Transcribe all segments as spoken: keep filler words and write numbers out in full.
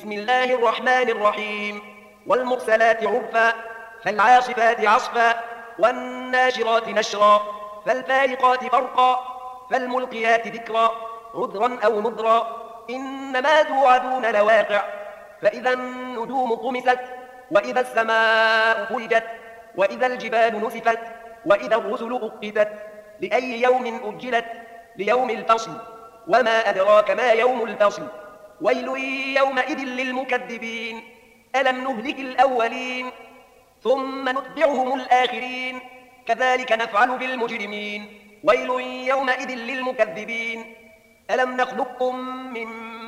بسم الله الرحمن الرحيم. والمرسلات عرفا فالعاصفات عصفا والناشرات نشرا فالفارقات فرقا فالملقيات ذكرا عذرا أو نذرا إنما توعدون لواقع. فإذا النجوم طمست وإذا السماء فرجت وإذا الجبال نسفت وإذا الرسل أقتت لأي يوم أجلت ليوم الفصل وما أدراك ما يوم الفصل ويل يومئذ للمكذبين ألم نهلك الأولين ثم نتبعهم الآخرين كذلك نفعل بالمجرمين ويل يومئذ للمكذبين ألم نخلقكم من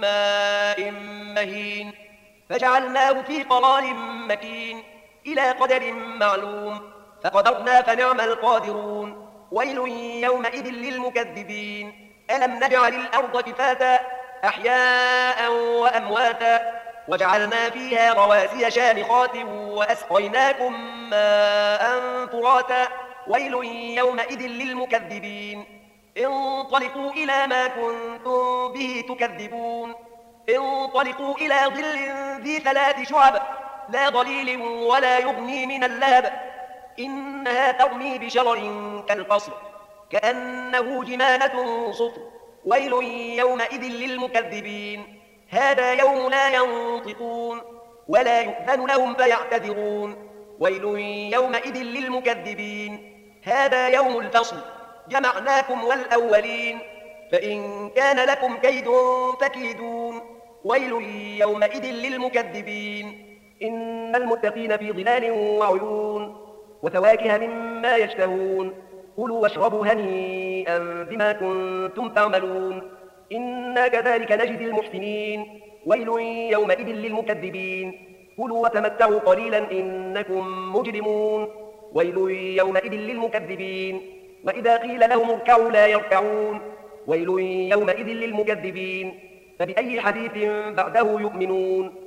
ماء مهين فجعلناه في قرار مكين إلى قدر معلوم فقدرنا فنعم القادرون ويل يومئذ للمكذبين ألم نجعل الأرض كفاتا أحياء وأمواتا وجعلنا فيها رواسي شامخات وأسقيناكم ماء فراتا ويل يومئذ للمكذبين انطلقوا إلى ما كنتم به تكذبون انطلقوا إلى ظل ذي ثلاث شعب لا ظليل ولا يغني من اللهب إنها ترمي بشرر كالقصر كأنه جمالة صفر ويل يومئذ للمكذبين هذا يوم لا ينطقون ولا يؤذن لهم فيعتذرون ويل يومئذ للمكذبين هذا يوم الفصل جمعناكم والأولين فإن كان لكم كيد فكيدون ويل يومئذ للمكذبين إن المتقين في ظلال وعيون وفواكه مما يشتهون كلوا واشربوا هنيئا بما كنتم تعملون إنا كذلك نجزي المحسنين ويل يومئذ للمكذبين كلوا وتمتعوا قليلا إنكم مجرمون ويل يومئذ للمكذبين وإذا قيل لهم اركعوا لا يركعون ويل يومئذ للمكذبين فبأي حديث بعده يؤمنون